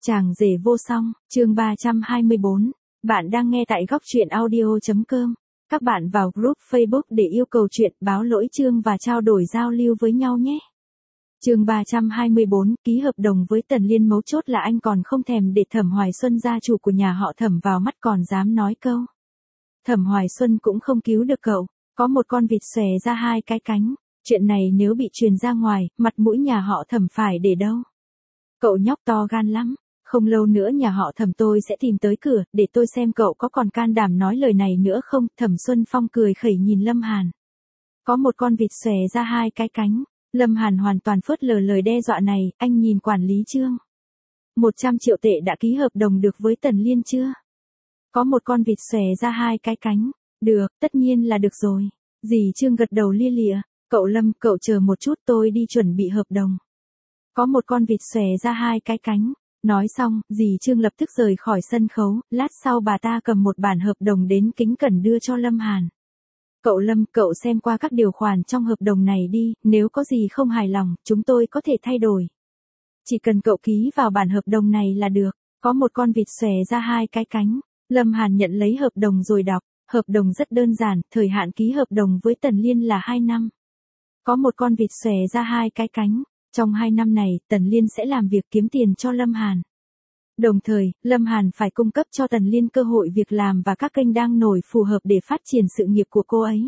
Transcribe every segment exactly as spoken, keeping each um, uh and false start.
Chàng rể vô song, chương ba trăm hai mươi bốn. Bạn đang nghe tại góc truyện audio.com. Các bạn vào group Facebook để yêu cầu chuyện, báo lỗi chương và trao đổi giao lưu với nhau nhé. Chương ba trăm hai mươi bốn, ký hợp đồng với Tần Liên, mấu chốt là anh còn không thèm để Thẩm Hoài Xuân, gia chủ của nhà họ Thẩm, vào mắt, còn dám nói câu. Thẩm Hoài Xuân cũng không cứu được cậu, có một con vịt xòe ra hai cái cánh, chuyện này nếu bị truyền ra ngoài, mặt mũi nhà họ Thẩm phải để đâu. Cậu nhóc to gan lắm, không lâu nữa nhà họ Thẩm tôi sẽ tìm tới cửa, để tôi xem cậu có còn can đảm nói lời này nữa không. Thẩm Xuân Phong cười khẩy nhìn Lâm Hàn. Có một con vịt xòe ra hai cái cánh, Lâm Hàn hoàn toàn phớt lờ lời đe dọa này. Anh nhìn quản lý Trương. một trăm triệu tệ đã ký hợp đồng được với Tần Liên chưa? Có một con vịt xòe ra hai cái cánh, được, tất nhiên là được rồi. Dì Trương gật đầu lia lịa. Cậu Lâm, cậu chờ một chút, tôi đi chuẩn bị hợp đồng. Có một con vịt xòe ra hai cái cánh. Nói xong, dì Trương lập tức rời khỏi sân khấu, lát sau bà ta cầm một bản hợp đồng đến kính cẩn đưa cho Lâm Hàn. Cậu Lâm, cậu xem qua các điều khoản trong hợp đồng này đi, nếu có gì không hài lòng, chúng tôi có thể thay đổi. Chỉ cần cậu ký vào bản hợp đồng này là được. Có một con vịt xòe ra hai cái cánh. Lâm Hàn nhận lấy hợp đồng rồi đọc. Hợp đồng rất đơn giản, thời hạn ký hợp đồng với Tần Liên là hai năm. Có một con vịt xòe ra hai cái cánh. Trong hai năm này, Tần Liên sẽ làm việc kiếm tiền cho Lâm Hàn. Đồng thời, Lâm Hàn phải cung cấp cho Tần Liên cơ hội việc làm và các kênh đang nổi phù hợp để phát triển sự nghiệp của cô ấy.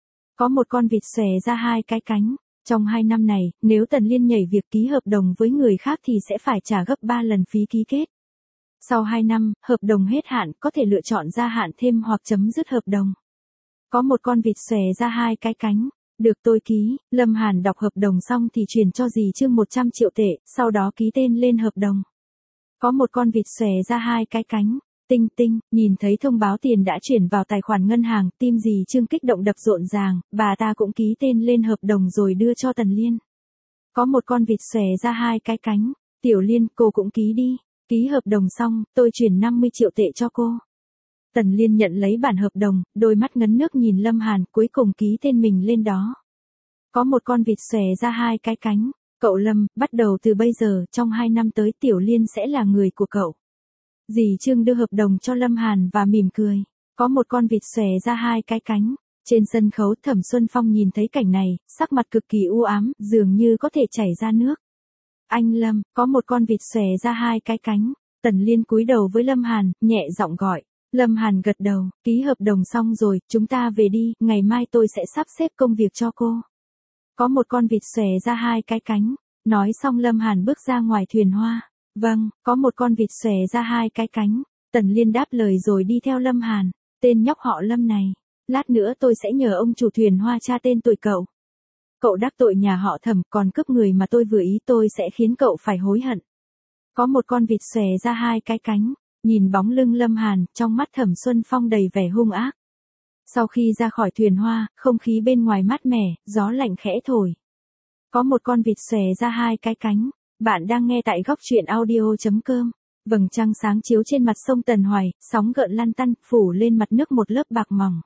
Có một con vịt xòe ra hai cái cánh. Trong hai năm này, nếu Tần Liên nhảy việc ký hợp đồng với người khác thì sẽ phải trả gấp ba lần phí ký kết. Sau hai năm, hợp đồng hết hạn, có thể lựa chọn gia hạn thêm hoặc chấm dứt hợp đồng. Có một con vịt xòe ra hai cái cánh. Được, tôi ký. Lâm Hàn đọc hợp đồng xong thì chuyển cho dì Trương một trăm triệu tệ, sau đó ký tên lên hợp đồng. Có một con vịt xòe ra hai cái cánh. Tinh tinh, nhìn thấy thông báo tiền đã chuyển vào tài khoản ngân hàng, tim dì Trương kích động đập rộn ràng, bà ta cũng ký tên lên hợp đồng rồi đưa cho Tần Liên. Có một con vịt xòe ra hai cái cánh. Tiểu Liên, cô cũng ký đi. Ký hợp đồng xong, tôi chuyển năm mươi triệu tệ cho cô. Tần Liên nhận lấy bản hợp đồng, đôi mắt ngấn nước nhìn Lâm Hàn, cuối cùng ký tên mình lên đó. Có một con vịt xòe ra hai cái cánh. Cậu Lâm, bắt đầu từ bây giờ, trong hai năm tới Tiểu Liên sẽ là người của cậu. Dì Trương đưa hợp đồng cho Lâm Hàn và mỉm cười. Có một con vịt xòe ra hai cái cánh. Trên sân khấu, Thẩm Xuân Phong nhìn thấy cảnh này, sắc mặt cực kỳ u ám, dường như có thể chảy ra nước. Anh Lâm, có một con vịt xòe ra hai cái cánh. Tần Liên cúi đầu với Lâm Hàn, nhẹ giọng gọi. Lâm Hàn gật đầu, ký hợp đồng xong rồi, chúng ta về đi, ngày mai tôi sẽ sắp xếp công việc cho cô. Có một con vịt xòe ra hai cái cánh. Nói xong Lâm Hàn bước ra ngoài thuyền hoa. Vâng, có một con vịt xòe ra hai cái cánh. Tần Liên đáp lời rồi đi theo Lâm Hàn. Tên nhóc họ Lâm này, lát nữa tôi sẽ nhờ ông chủ thuyền hoa tra tên tuổi cậu. Cậu đắc tội nhà họ Thẩm, còn cướp người mà tôi vừa ý, tôi sẽ khiến cậu phải hối hận. Có một con vịt xòe ra hai cái cánh. Nhìn bóng lưng Lâm Hàn, trong mắt Thẩm Xuân Phong đầy vẻ hung ác. Sau khi ra khỏi thuyền hoa, không khí bên ngoài mát mẻ, gió lạnh khẽ thổi. Có một con vịt xòe ra hai cái cánh. Bạn đang nghe tại góc truyện audio.com. Vầng trăng sáng chiếu trên mặt sông Tần Hoài, sóng gợn lăn tăn, phủ lên mặt nước một lớp bạc mỏng.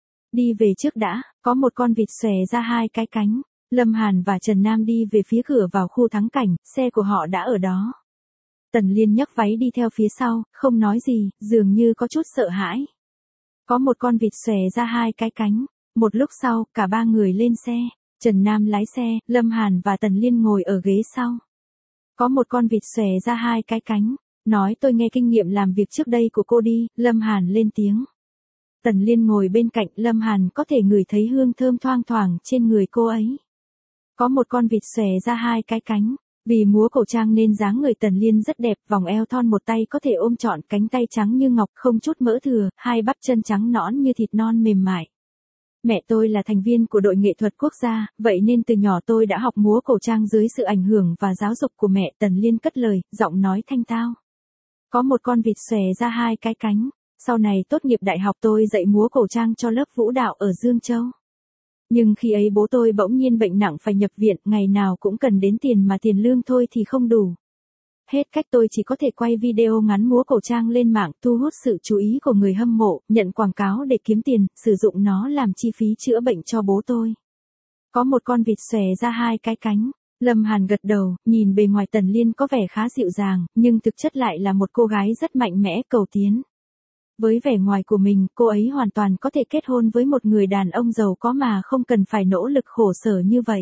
Đi về trước đã, có một con vịt xòe ra hai cái cánh. Lâm Hàn và Trần Nam đi về phía cửa vào khu thắng cảnh, xe của họ đã ở đó. Tần Liên nhấc váy đi theo phía sau, không nói gì, dường như có chút sợ hãi. Có một con vịt xòe ra hai cái cánh. Một lúc sau, cả ba người lên xe. Trần Nam lái xe, Lâm Hàn và Tần Liên ngồi ở ghế sau. Có một con vịt xòe ra hai cái cánh. Nói tôi nghe kinh nghiệm làm việc trước đây của cô đi, Lâm Hàn lên tiếng. Tần Liên ngồi bên cạnh, Lâm Hàn có thể ngửi thấy hương thơm thoang thoảng trên người cô ấy. Có một con vịt xòe ra hai cái cánh. Vì múa cổ trang nên dáng người Tần Liên rất đẹp, vòng eo thon, một tay có thể ôm trọn, cánh tay trắng như ngọc, không chút mỡ thừa, hai bắp chân trắng nõn như thịt non mềm mại. Mẹ tôi là thành viên của đội nghệ thuật quốc gia, vậy nên từ nhỏ tôi đã học múa cổ trang dưới sự ảnh hưởng và giáo dục của mẹ. Tần Liên cất lời, giọng nói thanh tao. Có một con vịt xòe ra hai cái cánh. Sau này tốt nghiệp đại học tôi dạy múa cổ trang cho lớp vũ đạo ở Dương Châu. Nhưng khi ấy bố tôi bỗng nhiên bệnh nặng phải nhập viện, ngày nào cũng cần đến tiền mà tiền lương thôi thì không đủ. Hết cách tôi chỉ có thể quay video ngắn múa cổ trang lên mạng, thu hút sự chú ý của người hâm mộ, nhận quảng cáo để kiếm tiền, sử dụng nó làm chi phí chữa bệnh cho bố tôi. Có một con vịt xòe ra hai cái cánh. Lâm Hàn gật đầu, nhìn bề ngoài Tần Liên có vẻ khá dịu dàng, nhưng thực chất lại là một cô gái rất mạnh mẽ cầu tiến. Với vẻ ngoài của mình, cô ấy hoàn toàn có thể kết hôn với một người đàn ông giàu có mà không cần phải nỗ lực khổ sở như vậy.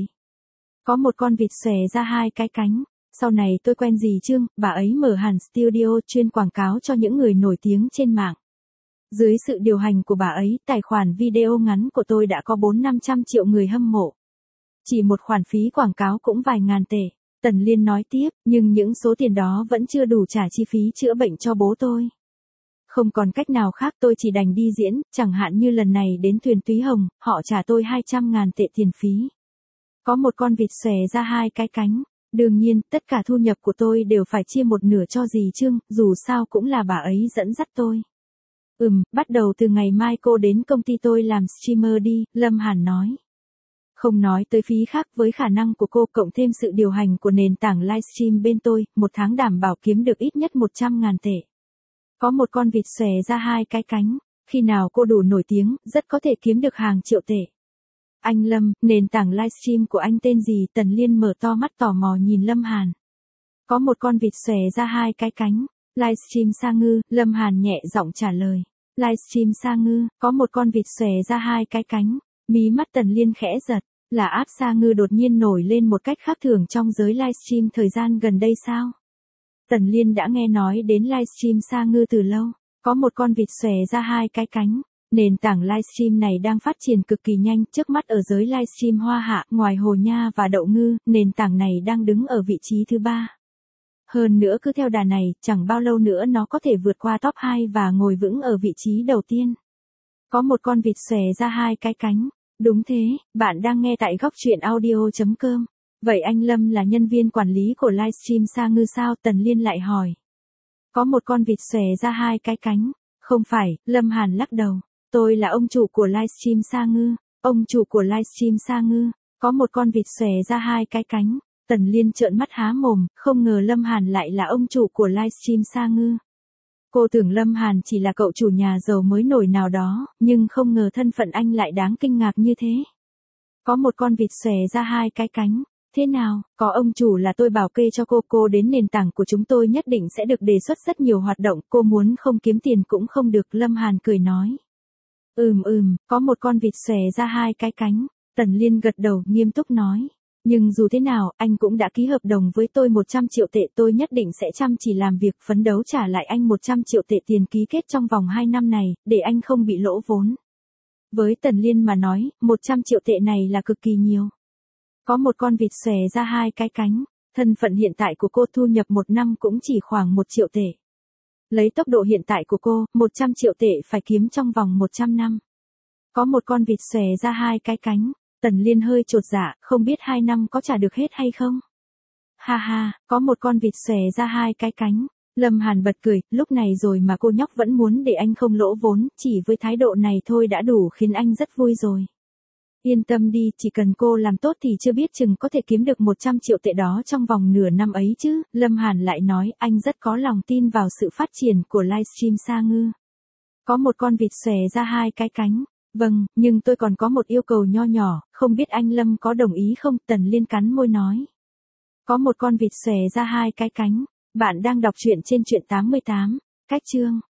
Có một con vịt xòe ra hai cái cánh. Sau này tôi quen dì Trương, bà ấy mở hẳn studio chuyên quảng cáo cho những người nổi tiếng trên mạng. Dưới sự điều hành của bà ấy, tài khoản video ngắn của tôi đã có bốn năm trăm triệu người hâm mộ. Chỉ một khoản phí quảng cáo cũng vài ngàn tệ. Tần Liên nói tiếp, nhưng những số tiền đó vẫn chưa đủ trả chi phí chữa bệnh cho bố tôi. Không còn cách nào khác, tôi chỉ đành đi diễn, chẳng hạn như lần này đến thuyền Túy Hồng, họ trả tôi hai trăm ngàn tệ tiền phí. Có một con vịt xòe ra hai cái cánh. Đương nhiên, tất cả thu nhập của tôi đều phải chia một nửa cho dì Trương, dù sao cũng là bà ấy dẫn dắt tôi. Ừm, bắt đầu từ ngày mai cô đến công ty tôi làm streamer đi, Lâm Hàn nói. Không nói tới phí khác, với khả năng của cô cộng thêm sự điều hành của nền tảng livestream bên tôi, một tháng đảm bảo kiếm được ít nhất một trăm ngàn tệ. Có một con vịt xòe ra hai cái cánh, khi nào cô đủ nổi tiếng, rất có thể kiếm được hàng triệu tệ. Anh Lâm, nền tảng livestream của anh tên gì? Tần Liên mở to mắt tò mò nhìn Lâm Hàn. Có một con vịt xòe ra hai cái cánh. Livestream Sa Ngư, Lâm Hàn nhẹ giọng trả lời. Livestream Sa Ngư, có một con vịt xòe ra hai cái cánh. Mí mắt Tần Liên khẽ giật, là app Sa Ngư đột nhiên nổi lên một cách khác thường trong giới livestream thời gian gần đây sao? Tần Liên đã nghe nói đến livestream Sa Ngư từ lâu. Có một con vịt xòe ra hai cái cánh. Nền tảng livestream này đang phát triển cực kỳ nhanh, trước mắt ở giới livestream Hoa Hạ, ngoài Hồ Nha và Đậu Ngư, nền tảng này đang đứng ở vị trí thứ ba. Hơn nữa cứ theo đà này, chẳng bao lâu nữa nó có thể vượt qua top hai và ngồi vững ở vị trí đầu tiên. Có một con vịt xòe ra hai cái cánh. Đúng thế, bạn đang nghe tại góc truyện audio chấm com. Vậy anh Lâm là nhân viên quản lý của livestream Sa Ngư sao? Tần Liên lại hỏi. Có một con vịt xòe ra hai cái cánh. Không phải, Lâm Hàn lắc đầu. Tôi là ông chủ của livestream Sa Ngư. Ông chủ của livestream Sa Ngư. Có một con vịt xòe ra hai cái cánh. Tần Liên trợn mắt há mồm, không ngờ Lâm Hàn lại là ông chủ của livestream Sa Ngư. Cô tưởng Lâm Hàn chỉ là cậu chủ nhà giàu mới nổi nào đó, nhưng không ngờ thân phận anh lại đáng kinh ngạc như thế. Có một con vịt xòe ra hai cái cánh. Thế nào, có ông chủ là tôi bảo kê cho cô, cô đến nền tảng của chúng tôi nhất định sẽ được đề xuất rất nhiều hoạt động, cô muốn không kiếm tiền cũng không được, Lâm Hàn cười nói. Ừm ừm, có một con vịt xòe ra hai cái cánh. Tần Liên gật đầu, nghiêm túc nói. Nhưng dù thế nào, anh cũng đã ký hợp đồng với tôi một trăm triệu tệ, tôi nhất định sẽ chăm chỉ làm việc, phấn đấu trả lại anh một trăm triệu tệ tiền ký kết trong vòng hai năm này, để anh không bị lỗ vốn. Với Tần Liên mà nói, một trăm triệu tệ này là cực kỳ nhiều. Có một con vịt xòe ra hai cái cánh. Thân phận hiện tại của cô thu nhập một năm cũng chỉ khoảng một triệu tệ. Lấy tốc độ hiện tại của cô, một trăm triệu tệ phải kiếm trong vòng một trăm năm. Có một con vịt xòe ra hai cái cánh. Tần Liên hơi chột dạ, không biết hai năm có trả được hết hay không? Ha ha, có một con vịt xòe ra hai cái cánh. Lâm Hàn bật cười, lúc này rồi mà cô nhóc vẫn muốn để anh không lỗ vốn, chỉ với thái độ này thôi đã đủ khiến anh rất vui rồi. Yên tâm đi, chỉ cần cô làm tốt thì chưa biết chừng có thể kiếm được một trăm triệu tệ đó trong vòng nửa năm ấy chứ. Lâm Hàn lại nói, anh rất có lòng tin vào sự phát triển của livestream Sa Ngư. Có một con vịt xòe ra hai cái cánh. Vâng, nhưng tôi còn có một yêu cầu nho nhỏ, không biết anh Lâm có đồng ý không? Tần Liên cắn môi nói. Có một con vịt xòe ra hai cái cánh. Bạn đang đọc truyện trên truyện tám mươi tám, cách chương.